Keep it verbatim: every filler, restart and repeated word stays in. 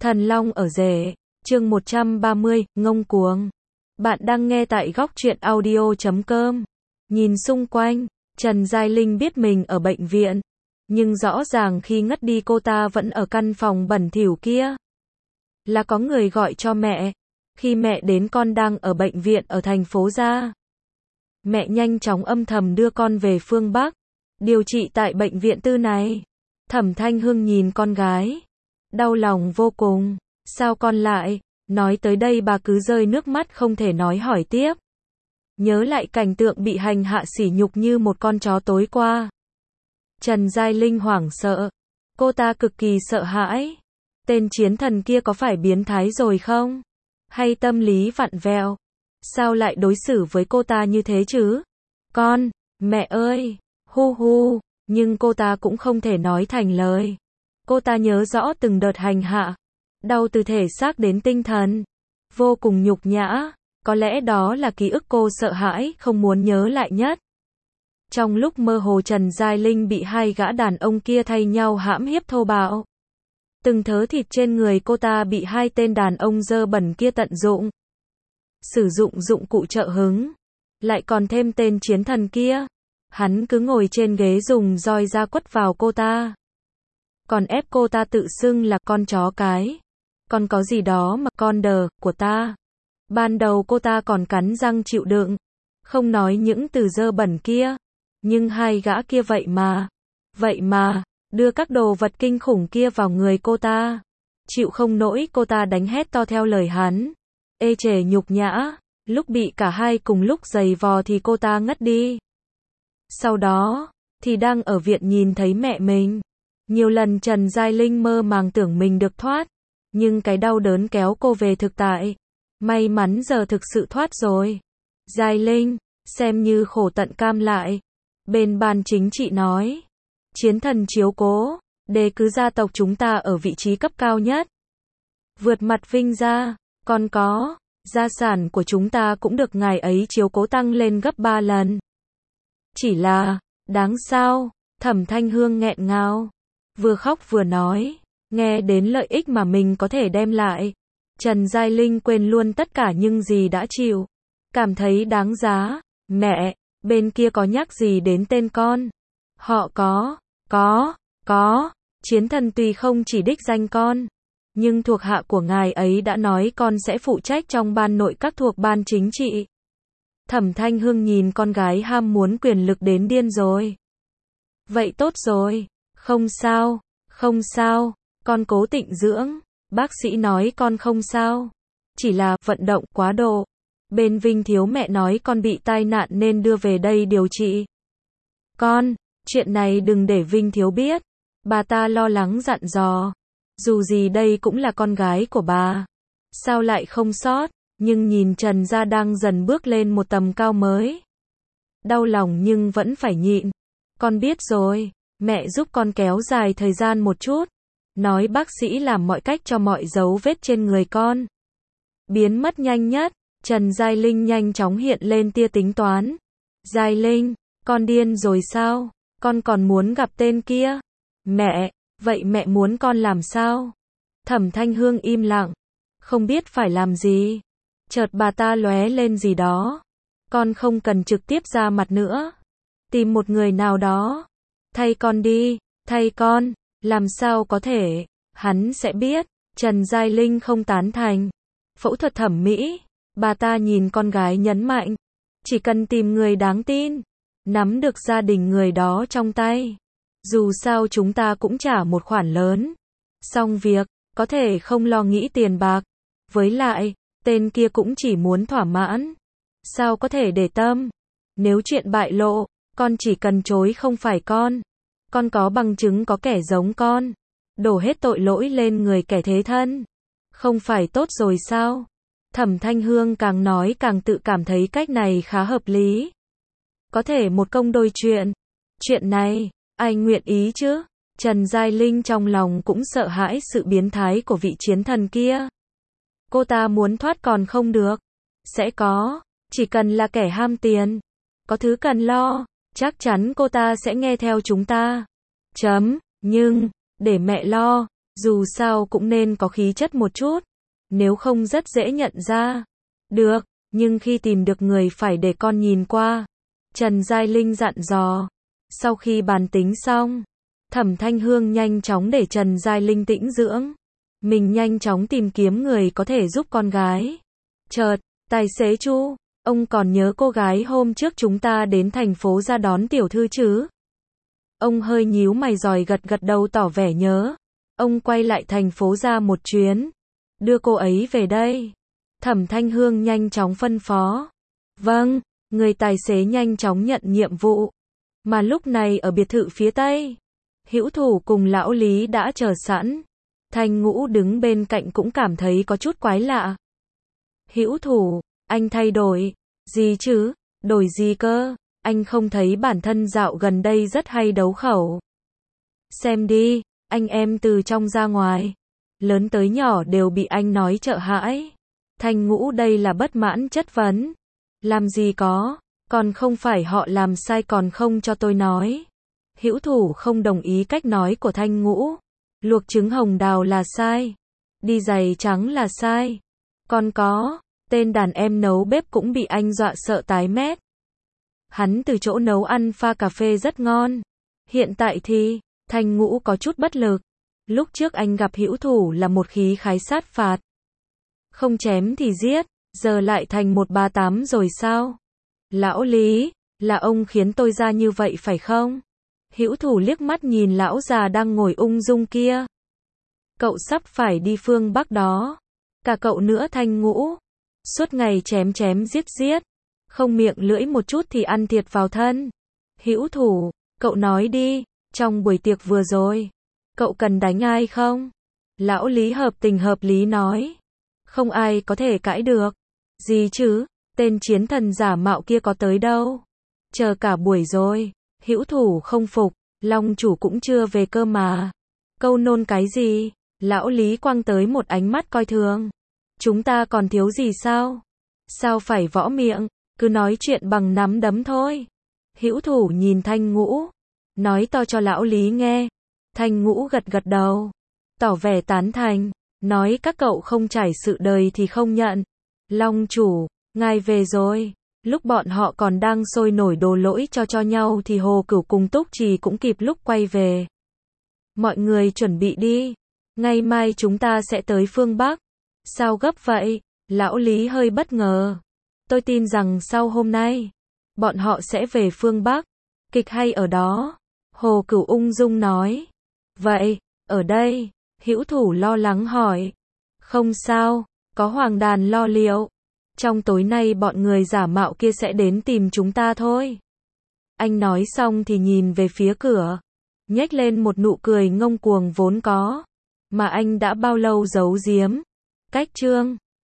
Thần Long ở rể, chương một trăm ba mươi, ngông cuồng. Bạn đang nghe tại góc truyện audio chấm com. Nhìn xung quanh, Trần Giai Linh biết mình ở bệnh viện, nhưng rõ ràng khi ngất đi cô ta vẫn ở căn phòng bẩn thỉu kia. Là có người gọi cho mẹ. Khi mẹ đến con đang ở bệnh viện ở thành phố Gia. Mẹ nhanh chóng âm thầm đưa con về phương Bắc, điều trị tại bệnh viện tư này. Thẩm Thanh Hương nhìn con gái, đau lòng vô cùng. Sao con lại? Nói tới đây bà cứ rơi nước mắt không thể nói hỏi tiếp. Nhớ lại cảnh tượng bị hành hạ sỉ nhục như một con chó tối qua. Trần Giai Linh hoảng sợ. Cô ta cực kỳ sợ hãi. Tên chiến thần kia có phải biến thái rồi không? Hay tâm lý vặn vẹo? Sao lại đối xử với cô ta như thế chứ? Con, mẹ ơi, hu hu, nhưng cô ta cũng không thể nói thành lời. Cô ta nhớ rõ từng đợt hành hạ, đau từ thể xác đến tinh thần, vô cùng nhục nhã, có lẽ đó là ký ức cô sợ hãi, không muốn nhớ lại nhất. Trong lúc mơ hồ Trần Giai Linh bị hai gã đàn ông kia thay nhau hãm hiếp thô bạo. Từng thớ thịt trên người cô ta bị hai tên đàn ông dơ bẩn kia tận dụng. Sử dụng dụng cụ trợ hứng. Lại còn thêm tên chiến thần kia. Hắn cứ ngồi trên ghế dùng roi ra quất vào cô ta. Còn ép cô ta tự xưng là con chó cái. Còn có gì đó mà con đờ của ta. Ban đầu cô ta còn cắn răng chịu đựng. Không nói những từ dơ bẩn kia. Nhưng hai gã kia vậy mà. Vậy mà. Đưa các đồ vật kinh khủng kia vào người cô ta. Chịu không nổi cô ta đánh hét to theo lời hắn. Ê chề nhục nhã. Lúc bị cả hai cùng lúc giày vò thì cô ta ngất đi. Sau đó, thì đang ở viện nhìn thấy mẹ mình. Nhiều lần Trần Giai Linh mơ màng tưởng mình được thoát. Nhưng cái đau đớn kéo cô về thực tại. May mắn giờ thực sự thoát rồi. Giai Linh, xem như khổ tận cam lại. Bên ban chính trị nói. Chiến thần chiếu cố, đề cứ gia tộc chúng ta ở vị trí cấp cao nhất. Vượt mặt vinh gia, còn có, gia sản của chúng ta cũng được ngài ấy chiếu cố tăng lên gấp ba lần. Chỉ là, đáng sao, Thẩm Thanh Hương nghẹn ngào, vừa khóc vừa nói, nghe đến lợi ích mà mình có thể đem lại. Trần Giai Linh quên luôn tất cả những gì đã chịu, cảm thấy đáng giá. Mẹ, bên kia có nhắc gì đến tên con? Họ có, có, có, chiến thần tuy không chỉ đích danh con, nhưng thuộc hạ của ngài ấy đã nói con sẽ phụ trách trong ban nội các thuộc ban chính trị. Thẩm Thanh Hương nhìn con gái ham muốn quyền lực đến điên rồi. Vậy tốt rồi, không sao, không sao, con cố tịnh dưỡng, bác sĩ nói con không sao, chỉ là vận động quá độ. Bên Vinh Thiếu mẹ nói con bị tai nạn nên đưa về đây điều trị. Con, chuyện này đừng để Vinh Thiếu biết. Bà ta lo lắng dặn dò. Dù gì đây cũng là con gái của bà. Sao lại không sót, nhưng nhìn Trần gia đang dần bước lên một tầm cao mới. Đau lòng nhưng vẫn phải nhịn. Con biết rồi, mẹ giúp con kéo dài thời gian một chút. Nói bác sĩ làm mọi cách cho mọi dấu vết trên người con biến mất nhanh nhất. Trần Giai Linh nhanh chóng hiện lên tia tính toán. Giai Linh, con điên rồi sao? Con còn muốn gặp tên kia? Mẹ, vậy mẹ muốn con làm sao? Thẩm Thanh Hương im lặng, không biết phải làm gì. Chợt bà ta lóe lên gì đó. Con không cần trực tiếp ra mặt nữa. Tìm một người nào đó. Thay con đi, thay con. Làm sao có thể? Hắn sẽ biết. Trần Giai Linh không tán thành. Phẫu thuật thẩm mỹ. Bà ta nhìn con gái nhấn mạnh. Chỉ cần tìm người đáng tin. Nắm được gia đình người đó trong tay. Dù sao chúng ta cũng trả một khoản lớn. Xong việc, có thể không lo nghĩ tiền bạc. Với lại, tên kia cũng chỉ muốn thỏa mãn. Sao có thể để tâm? Nếu chuyện bại lộ, con chỉ cần chối không phải con. Con có bằng chứng có kẻ giống con. Đổ hết tội lỗi lên người kẻ thế thân. Không phải tốt rồi sao? Thẩm Thanh Hương càng nói càng tự cảm thấy cách này khá hợp lý. Có thể một công đôi chuyện. Chuyện này, ai nguyện ý chứ? Trần Giai Linh trong lòng cũng sợ hãi sự biến thái của vị chiến thần kia. Cô ta muốn thoát còn không được. Sẽ có, chỉ cần là kẻ ham tiền. Có thứ cần lo, chắc chắn cô ta sẽ nghe theo chúng ta. Chấm, nhưng, để mẹ lo, Dù sao cũng nên có khí chất một chút, nếu không rất dễ nhận ra. Được, nhưng khi tìm được người phải để con nhìn qua. Trần Giai Linh dặn dò. Sau khi bàn tính xong, Thẩm Thanh Hương nhanh chóng để Trần Giai Linh tĩnh dưỡng. Mình nhanh chóng tìm kiếm người có thể giúp con gái. Chợt, tài xế Chu, ông còn nhớ cô gái hôm trước chúng ta đến thành phố ra đón tiểu thư chứ? Ông hơi nhíu mày rồi gật gật đầu tỏ vẻ nhớ. Ông quay lại thành phố ra một chuyến. Đưa cô ấy về đây. Thẩm Thanh Hương nhanh chóng phân phó. Vâng, người tài xế nhanh chóng nhận nhiệm vụ. Mà lúc này ở biệt thự phía tây, Hữu Thủ cùng lão Lý đã chờ sẵn. Thanh Ngũ đứng bên cạnh cũng cảm thấy có chút quái lạ. Hữu Thủ, anh thay đổi. Gì chứ? Đổi gì cơ? Anh không thấy bản thân dạo gần đây rất hay đấu khẩu. Xem đi, anh em từ trong ra ngoài, lớn tới nhỏ đều bị anh nói sợ hãi. Thanh Ngũ đây là bất mãn chất vấn. Làm gì có, còn không phải họ làm sai còn không cho tôi nói. Hữu Thủ không đồng ý cách nói của Thanh Ngũ. Luộc trứng hồng đào là sai. Đi giày trắng là sai. Còn có, tên đàn em nấu bếp cũng bị anh dọa sợ tái mét. Hắn từ chỗ nấu ăn pha cà phê rất ngon. Hiện tại thì, Thanh Ngũ có chút bất lực. Lúc trước anh gặp Hữu Thủ là một khí khái sát phạt. Không chém thì giết, giờ lại thành một ba tám rồi sao? Lão Lý, là ông khiến tôi ra như vậy phải không? Hữu Thủ liếc mắt nhìn lão già đang ngồi ung dung kia. Cậu sắp phải đi phương Bắc đó. Cả cậu nữa Thanh Ngũ. Suốt ngày chém chém giết giết. Không miệng lưỡi một chút thì ăn thiệt vào thân. Hữu Thủ, cậu nói đi, trong buổi tiệc vừa rồi, cậu cần đánh ai không? Lão Lý hợp tình hợp lý nói. Không ai có thể cãi được. Gì chứ, tên chiến thần giả mạo kia có tới đâu. Chờ cả buổi rồi. Hữu Thủ không phục, Long chủ cũng chưa về cơ mà. Câu nôn cái gì? Lão Lý quăng tới một ánh mắt coi thường. Chúng ta còn thiếu gì sao? Sao phải võ miệng, cứ nói chuyện bằng nắm đấm thôi. Hữu Thủ nhìn Thanh Ngũ, nói to cho lão Lý nghe. Thanh Ngũ gật gật đầu, tỏ vẻ tán thành, nói các cậu không trải sự đời thì không nhận. Long chủ, ngài về rồi. Lúc bọn họ còn đang sôi nổi đổ lỗi cho cho nhau thì Hồ Cửu cùng Túc Trì cũng kịp lúc quay về. Mọi người chuẩn bị đi. Ngày mai chúng ta sẽ tới phương Bắc. Sao gấp vậy? Lão Lý hơi bất ngờ. Tôi tin rằng sau hôm nay, bọn họ sẽ về phương Bắc. Kịch hay ở đó. Hồ Cửu ung dung nói. Vậy, ở đây, Hữu Thủ lo lắng hỏi. Không sao, có Hoàng Đàn lo liệu. Trong tối nay bọn người giả mạo kia sẽ đến tìm chúng ta thôi. Anh nói xong thì nhìn về phía cửa, nhếch lên một nụ cười ngông cuồng vốn có, mà anh đã bao lâu giấu giếm. Cách chương